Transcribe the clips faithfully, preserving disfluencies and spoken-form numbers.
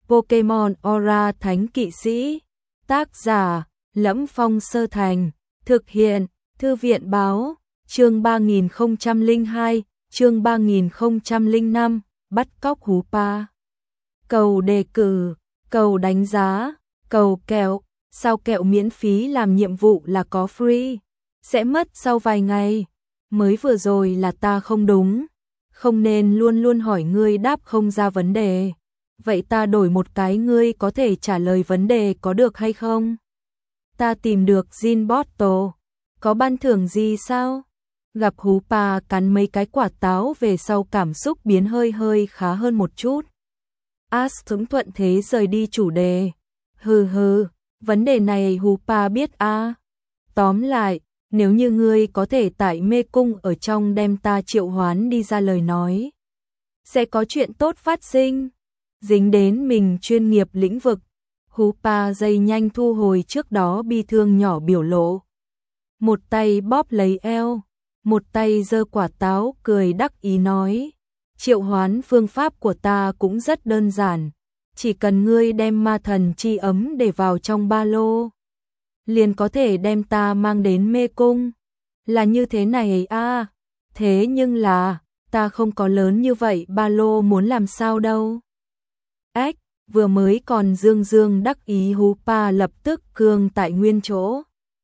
Pokemon Aura Thánh Kỵ Sĩ. Tác giả: Lẫm Phong Sơ Thành. Thực hiện: Thư viện báo. Chương ba nghìn không trăm lẻ hai, chương ba nghìn không trăm lẻ năm, bắt cóc Hoopa. Cầu đề cử, cầu đánh giá, cầu kẹo, sao kẹo miễn phí làm nhiệm vụ là có free, sẽ mất sau vài ngày. Mới vừa rồi là ta không đúng, không nên luôn luôn hỏi ngươi đáp không ra vấn đề. Vậy ta đổi một cái, ngươi có thể trả lời vấn đề có được hay không? Ta tìm được Gin Bottle, có ban thưởng gì sao? Gặp Hoopa cắn mấy cái quả táo về sau cảm xúc biến hơi hơi khá hơn một chút. Ash thuận thuận thế rời đi chủ đề. Hừ hừ, vấn đề này Hoopa biết à. Tóm lại, nếu như ngươi có thể tại mê cung ở trong đem ta triệu hoán đi ra lời nói, sẽ có chuyện tốt phát sinh. Dính đến mình chuyên nghiệp lĩnh vực, Hoopa dây nhanh thu hồi trước đó bi thương nhỏ biểu lộ. Một tay bóp lấy eo, một tay giơ quả táo cười đắc ý nói. Triệu hoán phương pháp của ta cũng rất đơn giản, chỉ cần ngươi đem ma thần chi ấm để vào trong ba lô, liền có thể đem ta mang đến mê cung. Là như thế này à, thế nhưng là, ta không có lớn như vậy ba lô muốn làm sao đâu. Ếch, vừa mới còn dương dương đắc ý Hoopa lập tức cương tại nguyên chỗ.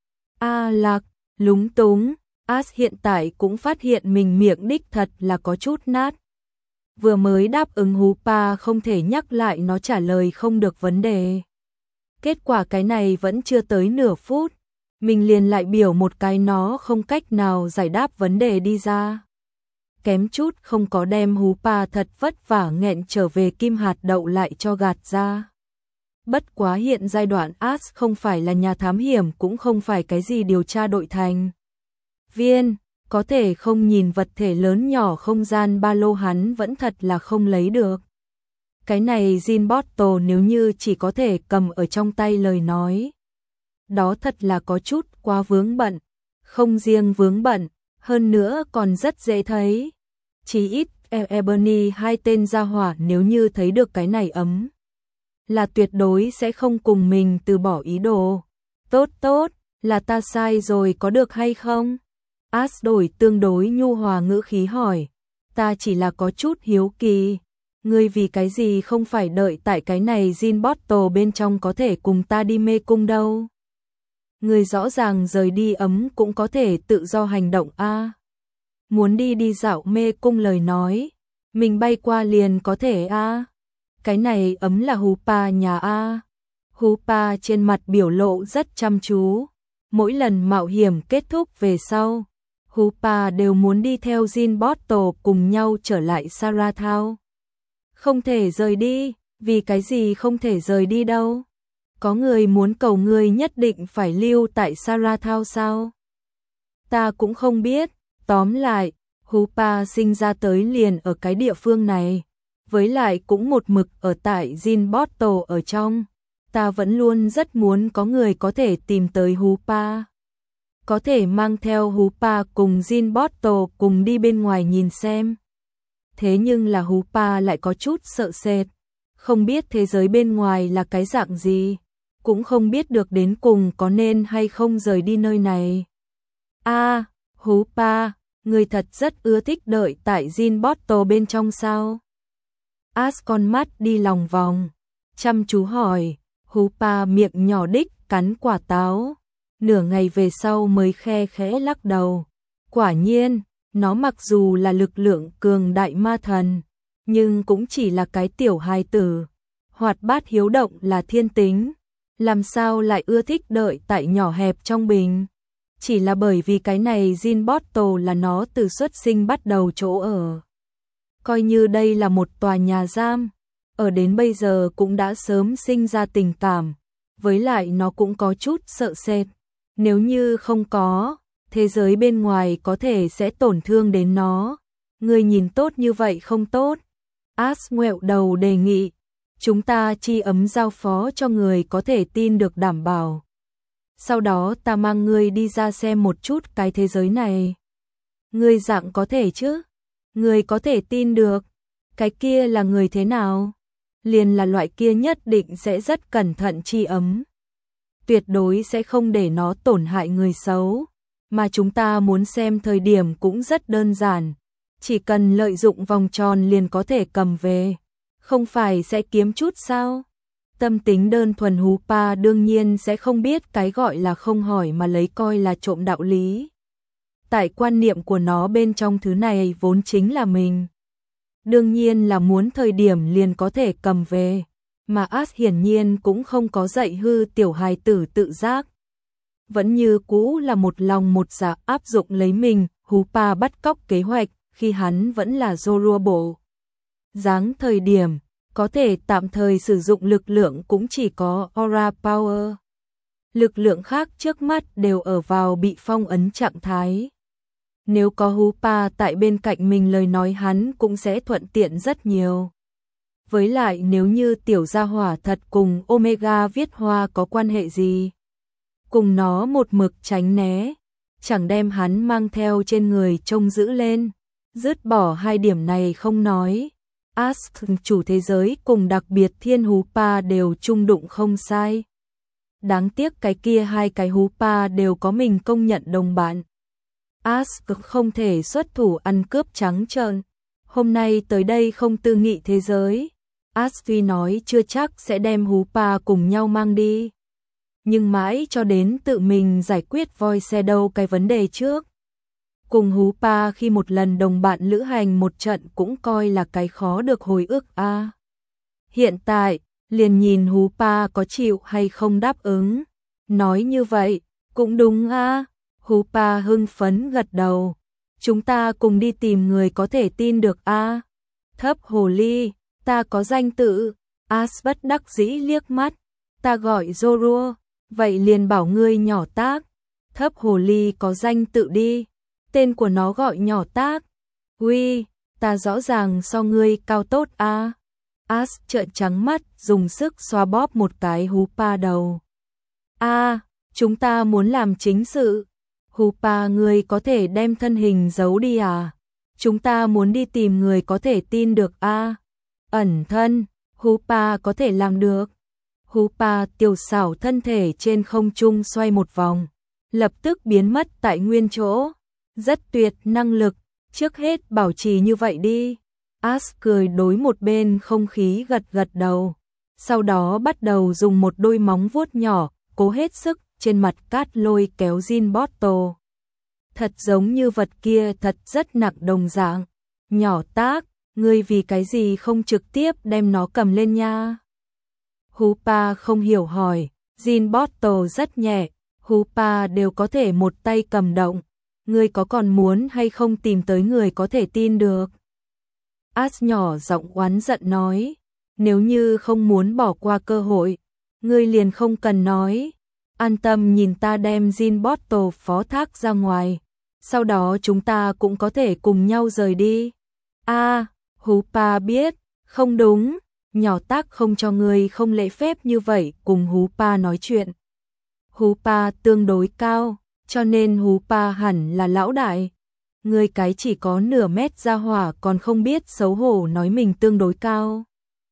A lạc, lúng túng, Ash hiện tại cũng phát hiện mình miệng đích thật là có chút nát. Vừa mới đáp ứng Hoopa không thể nhắc lại nó trả lời không được vấn đề. Kết quả cái này vẫn chưa tới nửa phút, mình liền lại biểu một cái nó không cách nào giải đáp vấn đề đi ra. Kém chút không có đem Hoopa thật vất vả nghẹn trở về kim hạt đậu lại cho gạt ra. Bất quá hiện giai đoạn Ash không phải là nhà thám hiểm cũng không phải cái gì điều tra đội thành viên, có thể không nhìn vật thể lớn nhỏ không gian ba lô hắn vẫn thật là không lấy được. Cái này Gin Bottle nếu như chỉ có thể cầm ở trong tay lời nói, đó thật là có chút quá vướng bận, không riêng vướng bận, hơn nữa còn rất dễ thấy. Chỉ ít Ebony hai tên gia hỏa nếu như thấy được cái này ấm, là tuyệt đối sẽ không cùng mình từ bỏ ý đồ. Tốt tốt, là ta sai rồi có được hay không? Ash đổi tương đối nhu hòa ngữ khí hỏi. Ta chỉ là có chút hiếu kỳ. Ngươi vì cái gì không phải đợi tại cái này Gin Bottle bên trong có thể cùng ta đi mê cung đâu? Ngươi rõ ràng rời đi ấm cũng có thể tự do hành động a. À. Muốn đi đi dạo mê cung lời nói, mình bay qua liền có thể a. À. Cái này ấm là Hoopa nhà a. À. Hoopa trên mặt biểu lộ rất chăm chú. Mỗi lần mạo hiểm kết thúc về sau, Hoopa đều muốn đi theo Gin Bottle cùng nhau trở lại Sarathao. Không thể rời đi, vì cái gì không thể rời đi đâu? Có người muốn cầu ngươi nhất định phải lưu tại Sarathao sao? Ta cũng không biết, tóm lại, Hoopa sinh ra tới liền ở cái địa phương này, với lại cũng một mực ở tại Gin Bottle ở trong. Ta vẫn luôn rất muốn có người có thể tìm tới Hoopa, có thể mang theo Hoopa cùng Gin Bottle cùng đi bên ngoài nhìn xem. Thế nhưng là Hoopa lại có chút sợ sệt, không biết thế giới bên ngoài là cái dạng gì, cũng không biết được đến cùng có nên hay không rời đi nơi này. A, à, Hoopa, người thật rất ưa thích đợi tại Gin Bottle bên trong sao? Ash con mắt đi lòng vòng, chăm chú hỏi. Hoopa miệng nhỏ đích cắn quả táo, nửa ngày về sau mới khe khẽ lắc đầu. Quả nhiên, nó mặc dù là lực lượng cường đại ma thần, nhưng cũng chỉ là cái tiểu hài tử. Hoạt bát hiếu động là thiên tính, làm sao lại ưa thích đợi tại nhỏ hẹp trong bình. Chỉ là bởi vì cái này Gin Bottle là nó từ xuất sinh bắt đầu chỗ ở. Coi như đây là một tòa nhà giam, ở đến bây giờ cũng đã sớm sinh ra tình cảm, với lại nó cũng có chút sợ sệt. Nếu như không có, thế giới bên ngoài có thể sẽ tổn thương đến nó. Người nhìn tốt như vậy không tốt. Ash ngoẹo đầu đề nghị, chúng ta chi ấm giao phó cho người có thể tin được đảm bảo. Sau đó ta mang ngươi đi ra xem một chút cái thế giới này. Ngươi dạng có thể chứ? Ngươi có thể tin được. Cái kia là người thế nào? liền là loại kia nhất định sẽ rất cẩn thận chi ấm. Tuyệt đối sẽ không để nó tổn hại người xấu, mà chúng ta muốn xem thời điểm cũng rất đơn giản, chỉ cần lợi dụng vòng tròn liền có thể cầm về, không phải sẽ kiếm chút sao? Tâm tính đơn thuần Hú Pa đương nhiên sẽ không biết cái gọi là không hỏi mà lấy coi là trộm đạo lý. Tại quan niệm của nó bên trong thứ này vốn chính là mình. Đương nhiên là muốn thời điểm liền có thể cầm về, mà As hiển nhiên cũng không có dạy hư tiểu hài tử tự giác. Vẫn như cũ là một lòng một dạ áp dụng lấy mình, Hú Pa bắt cóc kế hoạch, khi hắn vẫn là Zorua bộ. Dáng thời điểm, có thể tạm thời sử dụng lực lượng cũng chỉ có Aura Power. Lực lượng khác trước mắt đều ở vào bị phong ấn trạng thái. Nếu có Hú Pa tại bên cạnh mình lời nói hắn cũng sẽ thuận tiện rất nhiều. Với lại nếu như tiểu gia hỏa thật cùng Omega viết hoa có quan hệ gì, cùng nó một mực tránh né, chẳng đem hắn mang theo trên người trông giữ lên. Dứt bỏ hai điểm này không nói, Ask chủ thế giới cùng đặc biệt thiên Hú Pa đều chung đụng không sai. Đáng tiếc cái kia hai cái Hú Pa đều có mình công nhận đồng bạn. Ask không thể xuất thủ ăn cướp trắng trợn. Hôm nay tới đây không tư nghị thế giới, Ask tuy nói chưa chắc sẽ đem Hú Pa cùng nhau mang đi, nhưng mãi cho đến tự mình giải quyết Void Shadow cái vấn đề trước. Cùng Hú Pa khi một lần đồng bạn lữ hành một trận cũng coi là cái khó được hồi ức a. À, hiện tại, liền nhìn Hú Pa có chịu hay không đáp ứng. Nói như vậy, cũng đúng a. À. Hú Pa hưng phấn gật đầu. Chúng ta cùng đi tìm người có thể tin được a. À. Thấp hồ ly, ta có danh tự. As bất đắc dĩ liếc mắt. Ta gọi Zorua, vậy liền bảo ngươi nhỏ tác. Thấp hồ ly có danh tự đi. Tên của nó gọi nhỏ tác. Uy, ta rõ ràng so ngươi cao tốt a. À. As trợn trắng mắt, dùng sức xoa bóp một cái Hú Pa đầu. A, à, chúng ta muốn làm chính sự. Hú Pa ngươi có thể đem thân hình giấu đi à? Chúng ta muốn đi tìm người có thể tin được a. À. Ẩn thân, Hú Pa có thể làm được. Hú Pa tiểu xảo thân thể trên không trung xoay một vòng, lập tức biến mất tại nguyên chỗ. Rất tuyệt năng lực, trước hết bảo trì như vậy đi. As cười đối một bên không khí gật gật đầu, sau đó bắt đầu dùng một đôi móng vuốt nhỏ, cố hết sức trên mặt cát lôi kéo Gin Bottle. Thật giống như vật kia thật rất nặng đồng dạng. Nhỏ tác, ngươi vì cái gì không trực tiếp đem nó cầm lên nha? Hú Pa không hiểu hỏi, Gin Bottle rất nhẹ, Hú Pa đều có thể một tay cầm động. Ngươi có còn muốn hay không tìm tới người có thể tin được? As nhỏ giọng oán giận nói, nếu như không muốn bỏ qua cơ hội, ngươi liền không cần nói. An tâm nhìn ta đem Gin Bottle phó thác ra ngoài, sau đó chúng ta cũng có thể cùng nhau rời đi. A, à, Hú Pa biết, không đúng, nhỏ tác không cho ngươi không lễ phép như vậy cùng Hú Pa nói chuyện. Hú Pa tương đối cao, cho nên Hú Pa hẳn là lão đại. Ngươi cái chỉ có nửa mét ra hỏa còn không biết xấu hổ nói mình tương đối cao.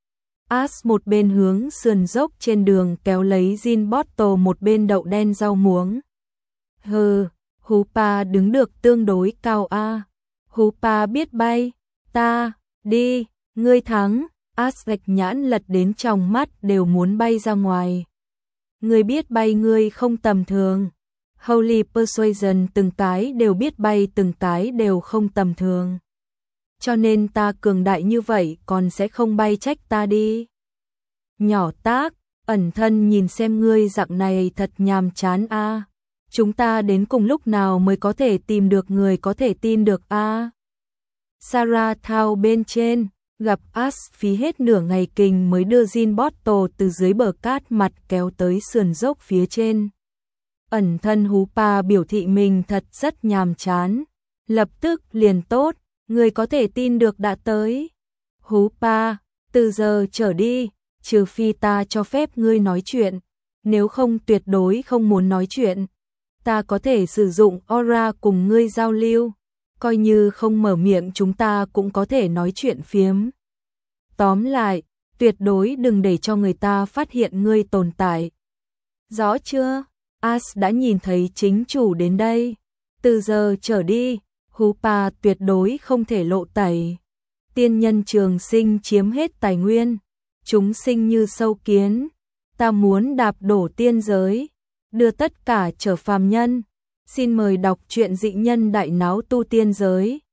As một bên hướng sườn dốc trên đường kéo lấy Gin Bottle một bên đậu đen rau muống. Hừ, Hú Pa đứng được tương đối cao a. À. Hú Pa biết bay, ta, đi, ngươi thắng. As gạch nhãn lật đến trong mắt đều muốn bay ra ngoài. Ngươi biết bay ngươi không tầm thường. Holy Persuasion từng cái đều biết bay từng cái đều không tầm thường. Cho nên ta cường đại như vậy còn sẽ không bay trách ta đi. Nhỏ tác, ẩn thân nhìn xem ngươi dạng này thật nhàm chán a. À. Chúng ta đến cùng lúc nào mới có thể tìm được người có thể tin được a. À. Sarah thao bên trên, gặp As phí hết nửa ngày kình mới đưa Gin Bottle từ dưới bờ cát mặt kéo tới sườn dốc phía trên. Ẩn thân Hú Pa biểu thị mình thật rất nhàm chán, lập tức liền tốt, người có thể tin được đã tới. Hú Pa, từ giờ trở đi, trừ phi ta cho phép ngươi nói chuyện, nếu không tuyệt đối không muốn nói chuyện. Ta có thể sử dụng aura cùng ngươi giao lưu, coi như không mở miệng chúng ta cũng có thể nói chuyện phiếm. Tóm lại, tuyệt đối đừng để cho người ta phát hiện ngươi tồn tại. Rõ chưa? As đã nhìn thấy chính chủ đến đây. Từ giờ trở đi, Hupa tuyệt đối không thể lộ tẩy. Tiên nhân trường sinh chiếm hết tài nguyên, chúng sinh như sâu kiến, ta muốn đạp đổ tiên giới, đưa tất cả trở phàm nhân. Xin mời đọc truyện Dị Nhân Đại Náo Tu Tiên Giới.